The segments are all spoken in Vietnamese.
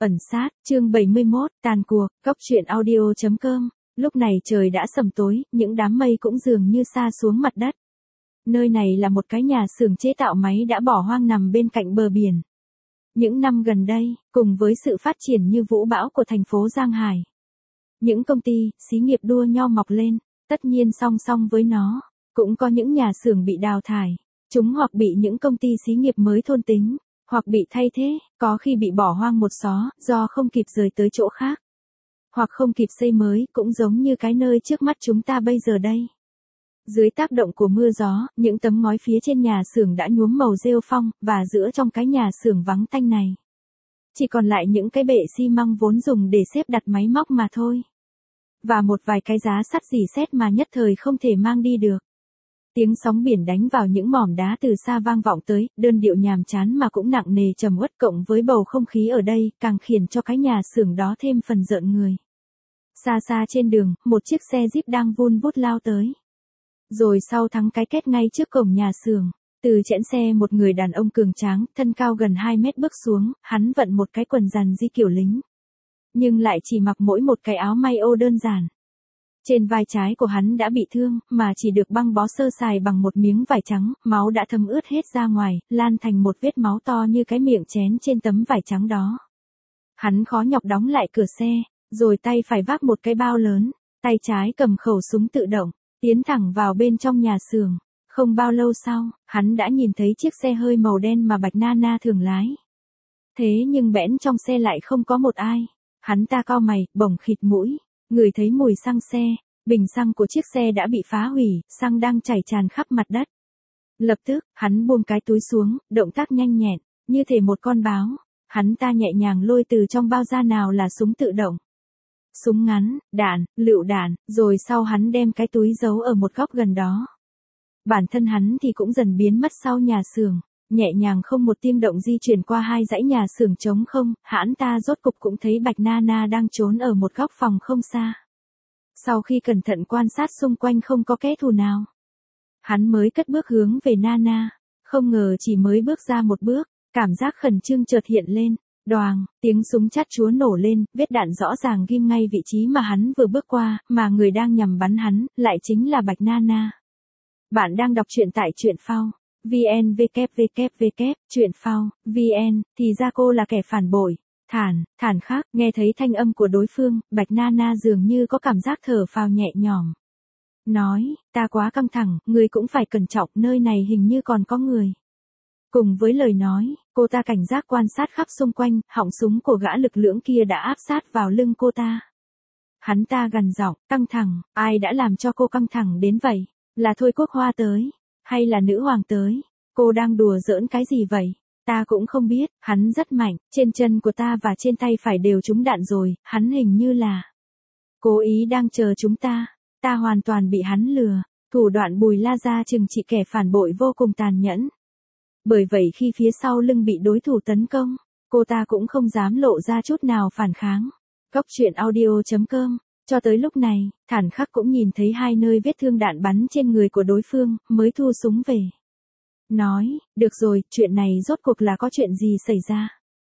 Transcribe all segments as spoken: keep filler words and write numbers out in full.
Ẩn sát, chương bảy mươi mốt, tàn cuộc, cốc truyện audio chấm com. Lúc này trời đã sầm tối, những đám mây cũng dường như sa xuống mặt đất. Nơi này là một cái nhà xưởng chế tạo máy đã bỏ hoang nằm bên cạnh bờ biển. Những năm gần đây, cùng với sự phát triển như vũ bão của thành phố Giang Hải, những công ty, xí nghiệp đua nhau mọc lên, tất nhiên song song với nó, cũng có những nhà xưởng bị đào thải. Chúng hoặc bị những công ty xí nghiệp mới thôn tính, hoặc bị thay thế, có khi bị bỏ hoang một xó, do không kịp rời tới chỗ khác. Hoặc không kịp xây mới, cũng giống như cái nơi trước mắt chúng ta bây giờ đây. Dưới tác động của mưa gió, những tấm ngói phía trên nhà xưởng đã nhuốm màu rêu phong, và giữa trong cái nhà xưởng vắng tanh này, chỉ còn lại những cái bệ xi măng vốn dùng để xếp đặt máy móc mà thôi. Và một vài cái giá sắt rỉ sét mà nhất thời không thể mang đi được. Tiếng sóng biển đánh vào những mỏm đá từ xa vang vọng tới, đơn điệu nhàm chán mà cũng nặng nề trầm uất, cộng với bầu không khí ở đây, càng khiến cho cái nhà xưởng đó thêm phần rợn người. Xa xa trên đường, một chiếc xe Jeep đang vun vút lao tới. Rồi sau thắng cái kết ngay trước cổng nhà xưởng, từ chẽn xe một người đàn ông cường tráng, thân cao gần hai mét bước xuống, hắn vận một cái quần giàn di kiểu lính. Nhưng lại chỉ mặc mỗi một cái áo may ô đơn giản. Trên vai trái của hắn đã bị thương, mà chỉ được băng bó sơ sài bằng một miếng vải trắng, máu đã thấm ướt hết ra ngoài, lan thành một vết máu to như cái miệng chén trên tấm vải trắng đó. Hắn khó nhọc đóng lại cửa xe, rồi tay phải vác một cái bao lớn, tay trái cầm khẩu súng tự động, tiến thẳng vào bên trong nhà xưởng. Không bao lâu sau, hắn đã nhìn thấy chiếc xe hơi màu đen mà Bạch Nana thường lái. Thế nhưng bẽn trong xe lại không có một ai. Hắn ta cau mày, bỗng khịt mũi. Người thấy mùi xăng xe, bình xăng của chiếc xe đã bị phá hủy, xăng đang chảy tràn khắp mặt đất. Lập tức, hắn buông cái túi xuống, động tác nhanh nhẹn, như thể một con báo. Hắn ta nhẹ nhàng lôi từ trong bao ra nào là súng tự động, súng ngắn, đạn, lựu đạn, rồi sau hắn đem cái túi giấu ở một góc gần đó. Bản thân hắn thì cũng dần biến mất sau nhà xưởng, nhẹ nhàng không một tiếng động di chuyển qua hai dãy nhà xưởng trống không, hắn ta rốt cục cũng thấy Bạch Nana đang trốn ở một góc phòng không xa. Sau khi cẩn thận quan sát xung quanh không có kẻ thù nào, hắn mới cất bước hướng về Nana, không ngờ chỉ mới bước ra một bước, cảm giác khẩn trương chợt hiện lên, đoàng, tiếng súng chát chúa nổ lên, vết đạn rõ ràng ghim ngay vị trí mà hắn vừa bước qua, mà người đang nhằm bắn hắn, lại chính là Bạch Nana. Bạn đang đọc truyện tại truyện phao. vn www truyện phao vn thì ra cô là kẻ phản bội. Thản, thản khác, nghe thấy thanh âm của đối phương, Bạch Nana dường như có cảm giác thở phào nhẹ nhõm. Nói, ta quá căng thẳng, ngươi cũng phải cẩn trọng, nơi này hình như còn có người. Cùng với lời nói, cô ta cảnh giác quan sát khắp xung quanh, họng súng của gã lực lưỡng kia đã áp sát vào lưng cô ta. Hắn ta gằn giọng, căng thẳng, ai đã làm cho cô căng thẳng đến vậy? Là Thôi Quốc Hoa tới? Hay là nữ hoàng tới? Cô đang đùa giỡn cái gì vậy? Ta cũng không biết, hắn rất mạnh, trên chân của ta và trên tay phải đều trúng đạn rồi, hắn hình như là cố ý đang chờ chúng ta. Ta hoàn toàn bị hắn lừa, thủ đoạn Bùi La Gia trừng trị kẻ phản bội vô cùng tàn nhẫn. Bởi vậy khi phía sau lưng bị đối thủ tấn công, cô ta cũng không dám lộ ra chút nào phản kháng. Cốc truyện audio chấm com. Cho tới lúc này, Thản Khắc cũng nhìn thấy hai nơi vết thương đạn bắn trên người của đối phương, mới thu súng về. Nói, được rồi, chuyện này rốt cuộc là có chuyện gì xảy ra?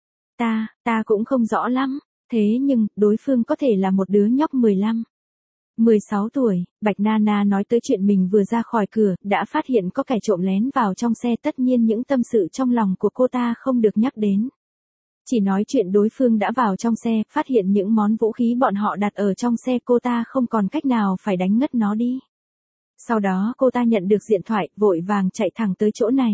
Ta, ta cũng không rõ lắm, thế nhưng, đối phương có thể là một đứa nhóc mười lăm, mười sáu tuổi, Bạch Nana nói tới chuyện mình vừa ra khỏi cửa, đã phát hiện có kẻ trộm lén vào trong xe, tất nhiên những tâm sự trong lòng của cô ta không được nhắc đến. Chỉ nói chuyện đối phương đã vào trong xe, phát hiện những món vũ khí bọn họ đặt ở trong xe, cô ta không còn cách nào phải đánh ngất nó đi. Sau đó cô ta nhận được điện thoại, vội vàng chạy thẳng tới chỗ này.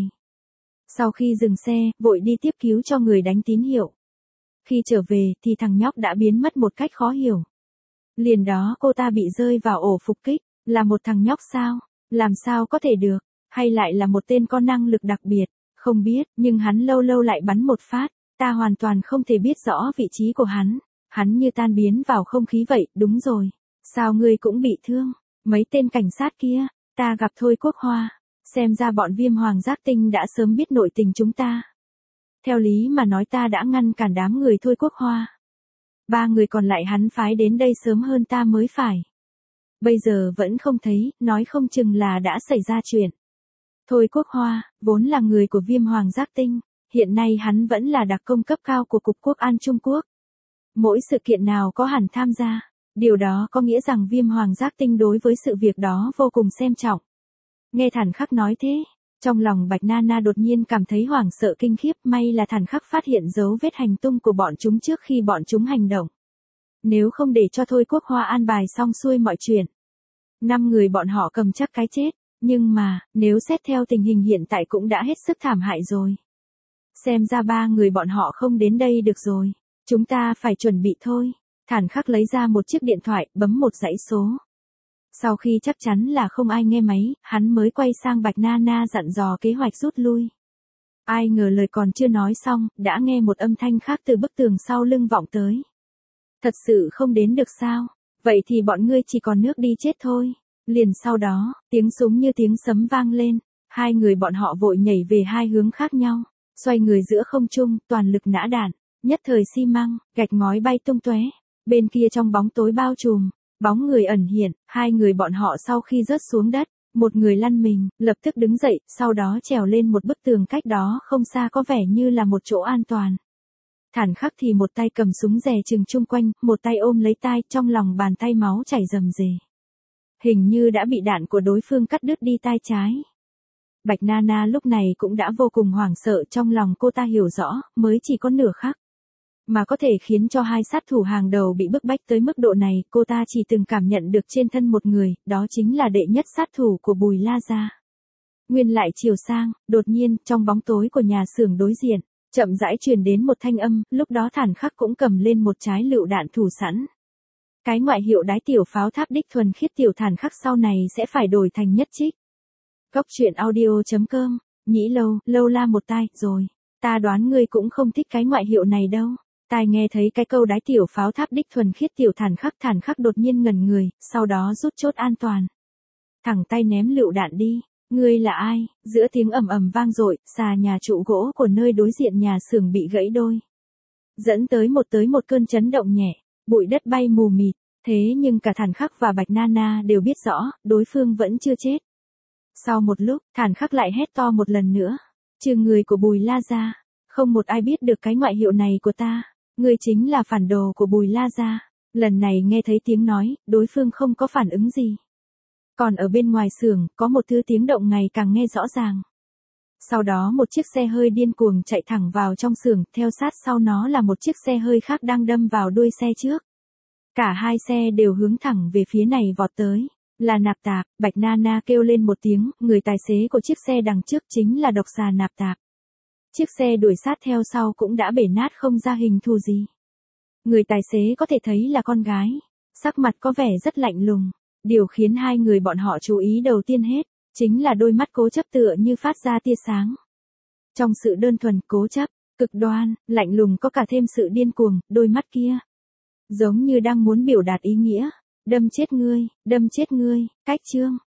Sau khi dừng xe, vội đi tiếp cứu cho người đánh tín hiệu. Khi trở về thì thằng nhóc đã biến mất một cách khó hiểu. Liền đó cô ta bị rơi vào ổ phục kích, là một thằng nhóc sao? Làm sao có thể được? Hay lại là một tên có năng lực đặc biệt? Không biết, nhưng hắn lâu lâu lại bắn một phát. Ta hoàn toàn không thể biết rõ vị trí của hắn. Hắn như tan biến vào không khí vậy, đúng rồi. Sao ngươi cũng bị thương? Mấy tên cảnh sát kia, ta gặp Thôi Quốc Hoa. Xem ra bọn Viêm Hoàng Giác Tinh đã sớm biết nội tình chúng ta. Theo lý mà nói ta đã ngăn cản đám người Thôi Quốc Hoa. Ba người còn lại hắn phái đến đây sớm hơn ta mới phải. Bây giờ vẫn không thấy, nói không chừng là đã xảy ra chuyện. Thôi Quốc Hoa, vốn là người của Viêm Hoàng Giác Tinh. Hiện nay hắn vẫn là đặc công cấp cao của Cục Quốc an Trung Quốc. Mỗi sự kiện nào có hẳn tham gia. Điều đó có nghĩa rằng Viêm Hoàng Giác Tinh đối với sự việc đó vô cùng xem trọng. Nghe Thản Khắc nói thế, trong lòng Bạch Nana đột nhiên cảm thấy hoảng sợ kinh khiếp, may là Thản Khắc phát hiện dấu vết hành tung của bọn chúng trước khi bọn chúng hành động. Nếu không để cho Thôi Quốc Hoa an bài xong xuôi mọi chuyện, năm người bọn họ cầm chắc cái chết, nhưng mà, nếu xét theo tình hình hiện tại cũng đã hết sức thảm hại rồi. Xem ra ba người bọn họ không đến đây được rồi, chúng ta phải chuẩn bị thôi. Thản Khắc lấy ra một chiếc điện thoại, bấm một dãy số. Sau khi chắc chắn là không ai nghe máy, hắn mới quay sang Bạch Nana dặn dò kế hoạch rút lui. Ai ngờ lời còn chưa nói xong, đã nghe một âm thanh khác từ bức tường sau lưng vọng tới. Thật sự không đến được sao? Vậy thì bọn ngươi chỉ còn nước đi chết thôi. Liền sau đó, tiếng súng như tiếng sấm vang lên. Hai người bọn họ vội nhảy về hai hướng khác nhau. Xoay người giữa không trung, toàn lực nã đạn. Nhất thời xi măng, gạch ngói bay tung tóe. Bên kia trong bóng tối bao trùm, bóng người ẩn hiện. Hai người bọn họ sau khi rớt xuống đất, một người lăn mình, lập tức đứng dậy, sau đó trèo lên một bức tường cách đó không xa có vẻ như là một chỗ an toàn. Thản Khắc thì một tay cầm súng rè chừng chung quanh, một tay ôm lấy tai, trong lòng bàn tay máu chảy rầm rề. Hình như đã bị đạn của đối phương cắt đứt đi tai trái. Bạch Nana lúc này cũng đã vô cùng hoảng sợ, trong lòng cô ta hiểu rõ, mới chỉ có nửa khắc. Mà có thể khiến cho hai sát thủ hàng đầu bị bức bách tới mức độ này, cô ta chỉ từng cảm nhận được trên thân một người, đó chính là đệ nhất sát thủ của Bùi La Gia. Nguyên lại chiều sang, đột nhiên, trong bóng tối của nhà xưởng đối diện, chậm rãi truyền đến một thanh âm, lúc đó Thản Khắc cũng cầm lên một trái lựu đạn thủ sẵn. Cái ngoại hiệu đái tiểu pháo tháp đích thuần khiết tiểu Thản Khắc sau này sẽ phải đổi thành nhất trích. Cốc truyện audio chấm com, Nhĩ Lâu, lâu la một tai, rồi. Ta đoán ngươi cũng không thích cái ngoại hiệu này đâu. Tai nghe thấy cái câu đái tiểu pháo tháp đích thuần khiết tiểu Thản Khắc, Thản Khắc đột nhiên ngẩn người, sau đó rút chốt an toàn. Thẳng tay ném lựu đạn đi. Ngươi là ai? Giữa tiếng ầm ầm vang dội, xà nhà trụ gỗ của nơi đối diện nhà xưởng bị gãy đôi. Dẫn tới một tới một cơn chấn động nhẹ, bụi đất bay mù mịt, thế nhưng cả Thản Khắc và Bạch Nana đều biết rõ, đối phương vẫn chưa chết. Sau một lúc, Thản Khắc lại hét to một lần nữa, trừ người của Bùi La Gia, không một ai biết được cái ngoại hiệu này của ta, ngươi chính là phản đồ của Bùi La Gia. Lần này nghe thấy tiếng nói, đối phương không có phản ứng gì. Còn ở bên ngoài xưởng, có một thứ tiếng động ngày càng nghe rõ ràng. Sau đó một chiếc xe hơi điên cuồng chạy thẳng vào trong xưởng, theo sát sau nó là một chiếc xe hơi khác đang đâm vào đuôi xe trước. Cả hai xe đều hướng thẳng về phía này vọt tới. Là Nạp Tạp, Bạch Nana kêu lên một tiếng, người tài xế của chiếc xe đằng trước chính là độc xà Nạp Tạp. Chiếc xe đuổi sát theo sau cũng đã bể nát không ra hình thù gì. Người tài xế có thể thấy là con gái, sắc mặt có vẻ rất lạnh lùng. Điều khiến hai người bọn họ chú ý đầu tiên hết, chính là đôi mắt cố chấp tựa như phát ra tia sáng. Trong sự đơn thuần, cố chấp, cực đoan, lạnh lùng có cả thêm sự điên cuồng, đôi mắt kia. Giống như đang muốn biểu đạt ý nghĩa, đâm chết ngươi, đâm chết ngươi, cách chương.